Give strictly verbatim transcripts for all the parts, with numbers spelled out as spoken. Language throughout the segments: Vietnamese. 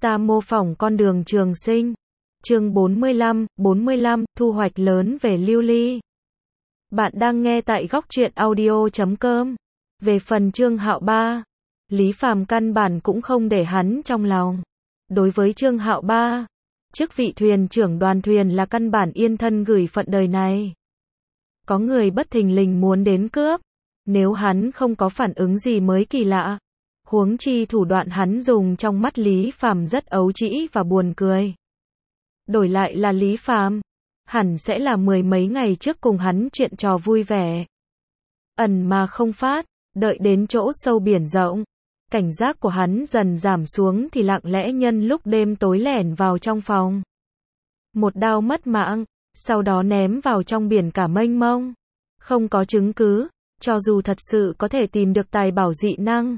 Ta mô phỏng con đường trường sinh. Chương bốn mươi lăm, bốn mươi lăm, thu hoạch lớn về lưu ly. Bạn đang nghe tại góc truyện audio chấm com. Về phần Trương Hạo Ba, Lý Phàm căn bản cũng không để hắn trong lòng. Đối với Trương Hạo Ba, chức vị thuyền trưởng đoàn thuyền là căn bản yên thân gửi phận đời này. Có người bất thình lình muốn đến cướp, nếu hắn không có phản ứng gì mới kỳ lạ. Huống chi thủ đoạn hắn dùng trong mắt Lý Phàm rất ấu trĩ và buồn cười. Đổi lại là Lý Phàm, hẳn sẽ là mười mấy ngày trước cùng hắn chuyện trò vui vẻ. Ẩn mà không phát, đợi đến chỗ sâu biển rộng, cảnh giác của hắn dần giảm xuống thì lặng lẽ nhân lúc đêm tối lẻn vào trong phòng. Một đao mất mạng, sau đó ném vào trong biển cả mênh mông. Không có chứng cứ, cho dù thật sự có thể tìm được tài bảo dị năng.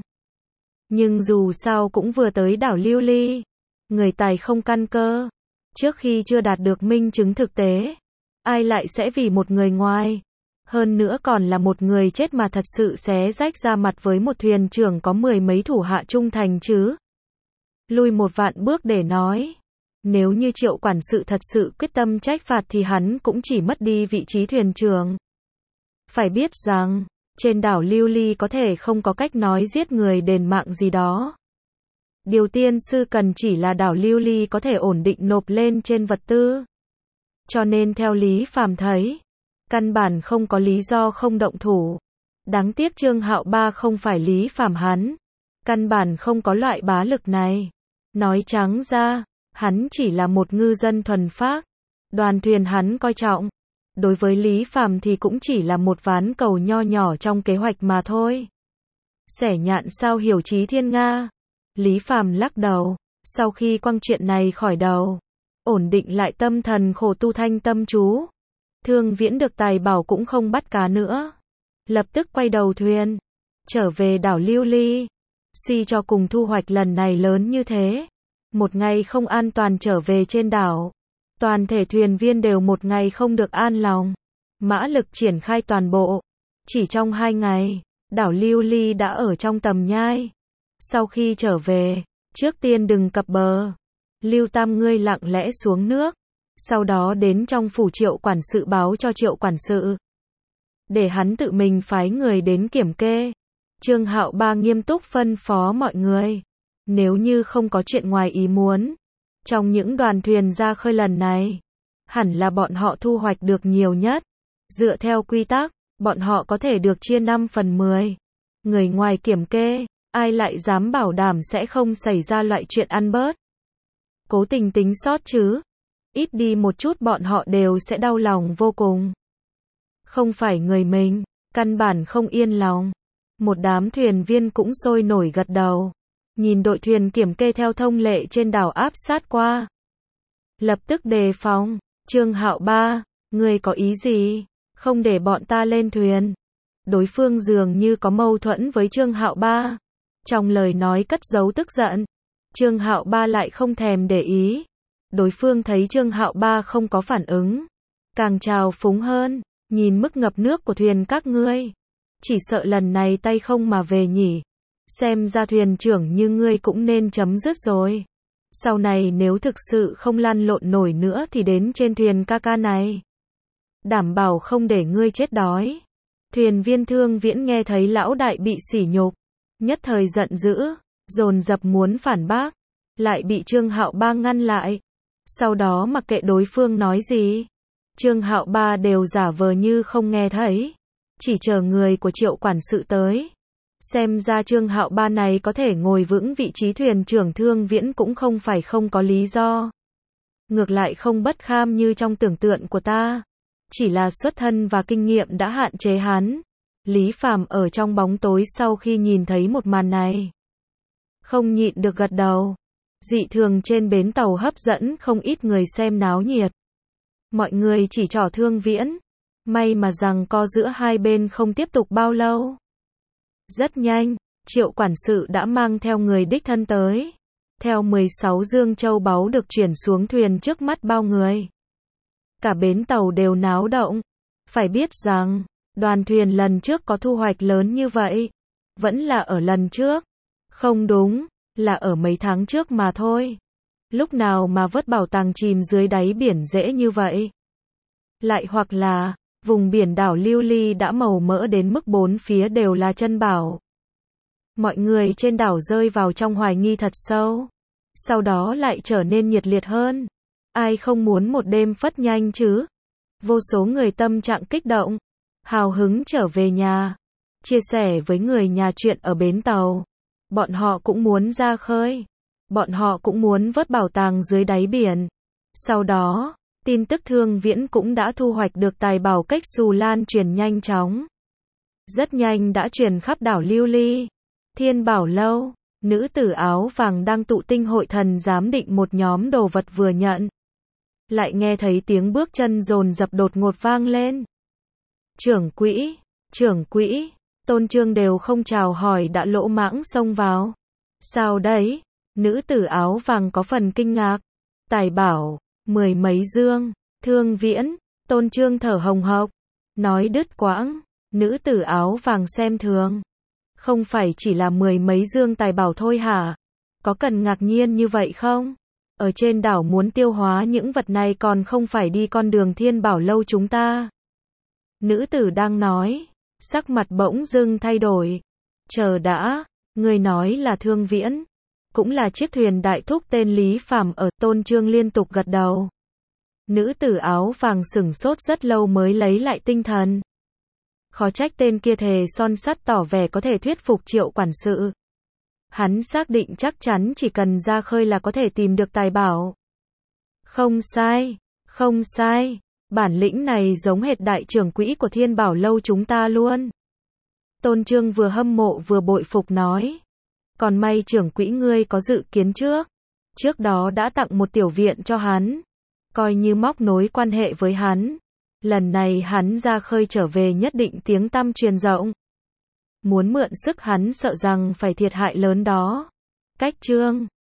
Nhưng dù sao cũng vừa tới đảo Lưu Ly, người tài không căn cơ. Trước khi chưa đạt được minh chứng thực tế, ai lại sẽ vì một người ngoài, hơn nữa còn là một người chết mà thật sự xé rách ra mặt với một thuyền trưởng có mười mấy thủ hạ trung thành chứ? Lui một vạn bước để nói, nếu như Triệu quản sự thật sự quyết tâm trách phạt thì hắn cũng chỉ mất đi vị trí thuyền trưởng. Phải biết rằng, trên đảo Lưu Ly có thể không có cách nói giết người đền mạng gì đó. Điều tiên sư cần chỉ là đảo Lưu Ly có thể ổn định nộp lên trên vật tư. Cho nên theo Lý Phàm thấy, căn bản không có lý do không động thủ. Đáng tiếc Trương Hạo Ba không phải Lý Phàm hắn, căn bản không có loại bá lực này. Nói trắng ra, hắn chỉ là một ngư dân thuần phác. Đoàn thuyền hắn coi trọng, đối với Lý Phàm thì cũng chỉ là một ván cầu nho nhỏ trong kế hoạch mà thôi. Xẻ nhạn sao hiểu trí thiên nga. Lý Phàm lắc đầu, sau khi quăng chuyện này khỏi đầu, ổn định lại tâm thần khổ tu thanh tâm chú. Thương Viễn được tài bảo cũng không bắt cá nữa. Lập tức quay đầu thuyền, trở về đảo Lưu Ly. Suy cho cùng thu hoạch lần này lớn như thế. Một ngày không an toàn trở về trên đảo. Toàn thể thuyền viên đều một ngày không được an lòng. Mã lực triển khai toàn bộ. Chỉ trong hai ngày, đảo Lưu Ly đã ở trong tầm nhai. Sau khi trở về, trước tiên đừng cập bờ. Lưu Tam ngươi lặng lẽ xuống nước. Sau đó đến trong phủ Triệu quản sự báo cho Triệu quản sự. Để hắn tự mình phái người đến kiểm kê. Trương Hạo Ba nghiêm túc phân phó mọi người. Nếu như không có chuyện ngoài ý muốn, trong những đoàn thuyền ra khơi lần này, hẳn là bọn họ thu hoạch được nhiều nhất. Dựa theo quy tắc, bọn họ có thể được chia năm phần mười. Người ngoài kiểm kê, ai lại dám bảo đảm sẽ không xảy ra loại chuyện ăn bớt. Cố tình tính sót chứ. Ít đi một chút bọn họ đều sẽ đau lòng vô cùng. Không phải người mình, căn bản không yên lòng. Một đám thuyền viên cũng sôi nổi gật đầu. Nhìn đội thuyền kiểm kê theo thông lệ trên đảo áp sát qua. Lập tức đề phòng. Trương Hạo Ba, ngươi có ý gì? Không để bọn ta lên thuyền. Đối phương dường như có mâu thuẫn với Trương Hạo Ba. Trong lời nói cất giấu tức giận. Trương Hạo Ba lại không thèm để ý. Đối phương thấy Trương Hạo Ba không có phản ứng, càng trào phúng hơn. Nhìn mức ngập nước của thuyền các ngươi, chỉ sợ lần này tay không mà về nhỉ. Xem ra thuyền trưởng như ngươi cũng nên chấm dứt rồi. Sau này nếu thực sự không lăn lộn nổi nữa thì đến trên thuyền ca ca này, đảm bảo không để ngươi chết đói. Thuyền viên Thương Viễn nghe thấy lão đại bị sỉ nhục, nhất thời giận dữ, dồn dập muốn phản bác, lại bị Trương Hạo Ba ngăn lại. Sau đó mặc kệ đối phương nói gì, Trương Hạo Ba đều giả vờ như không nghe thấy, chỉ chờ người của Triệu quản sự tới. Xem ra Trương Hạo Ba này có thể ngồi vững vị trí thuyền trưởng Thương Viễn cũng không phải không có lý do. Ngược lại không bất kham như trong tưởng tượng của ta. Chỉ là xuất thân và kinh nghiệm đã hạn chế hắn. Lý Phàm ở trong bóng tối sau khi nhìn thấy một màn này, không nhịn được gật đầu. Dị thường trên bến tàu hấp dẫn không ít người xem náo nhiệt. Mọi người chỉ trỏ Thương Viễn. May mà rằng co giữa hai bên không tiếp tục bao lâu. Rất nhanh, Triệu quản sự đã mang theo người đích thân tới. Theo mười sáu dương châu báu được chuyển xuống thuyền trước mắt bao người. Cả bến tàu đều náo động. Phải biết rằng, đoàn thuyền lần trước có thu hoạch lớn như vậy. Vẫn là ở lần trước. Không đúng, là ở mấy tháng trước mà thôi. Lúc nào mà vớt bảo tàng chìm dưới đáy biển dễ như vậy? Lại hoặc là, vùng biển đảo Lưu Ly đã màu mỡ đến mức bốn phía đều là chân bảo. Mọi người trên đảo rơi vào trong hoài nghi thật sâu. Sau đó lại trở nên nhiệt liệt hơn. Ai không muốn một đêm phất nhanh chứ? Vô số người tâm trạng kích động, hào hứng trở về nhà, chia sẻ với người nhà chuyện ở bến tàu. Bọn họ cũng muốn ra khơi. Bọn họ cũng muốn vớt bảo tàng dưới đáy biển. Sau đó, tin tức Thương Viễn cũng đã thu hoạch được tài bảo cách xù lan truyền nhanh chóng. Rất nhanh đã truyền khắp đảo Lưu Ly. Thiên Bảo Lâu, nữ tử áo vàng đang tụ tinh hội thần giám định một nhóm đồ vật vừa nhận. Lại nghe thấy tiếng bước chân dồn dập đột ngột vang lên. Trưởng quỹ, trưởng quỹ, Tôn Trương đều không chào hỏi đã lỗ mãng xông vào. Sao đấy? Nữ tử áo vàng có phần kinh ngạc. Tài bảo, mười mấy dương, Thương Viễn, Tôn Trương thở hồng hộc, nói đứt quãng. Nữ tử áo vàng xem thường. Không phải chỉ là mười mấy dương tài bảo thôi hả? Có cần ngạc nhiên như vậy không? Ở trên đảo muốn tiêu hóa những vật này còn không phải đi con đường Thiên Bảo Lâu chúng ta. Nữ tử đang nói, sắc mặt bỗng dưng thay đổi. Chờ đã, người nói là Thương Viễn, cũng là chiếc thuyền đại thúc tên Lý Phàm ở. Tôn Trương liên tục gật đầu. Nữ tử áo vàng sửng sốt rất lâu mới lấy lại tinh thần. Khó trách tên kia thề son sắt tỏ vẻ có thể thuyết phục Triệu quản sự. Hắn xác định chắc chắn chỉ cần ra khơi là có thể tìm được tài bảo. Không sai, không sai, bản lĩnh này giống hệt đại trưởng quỹ của Thiên Bảo Lâu chúng ta luôn. Tôn Trương vừa hâm mộ vừa bội phục nói. Còn may trưởng quỹ ngươi có dự kiến trước. Trước đó đã tặng một tiểu viện cho hắn. Coi như móc nối quan hệ với hắn. Lần này hắn ra khơi trở về nhất định tiếng tăm truyền rộng. Muốn mượn sức hắn sợ rằng phải thiệt hại lớn đó. Cách chương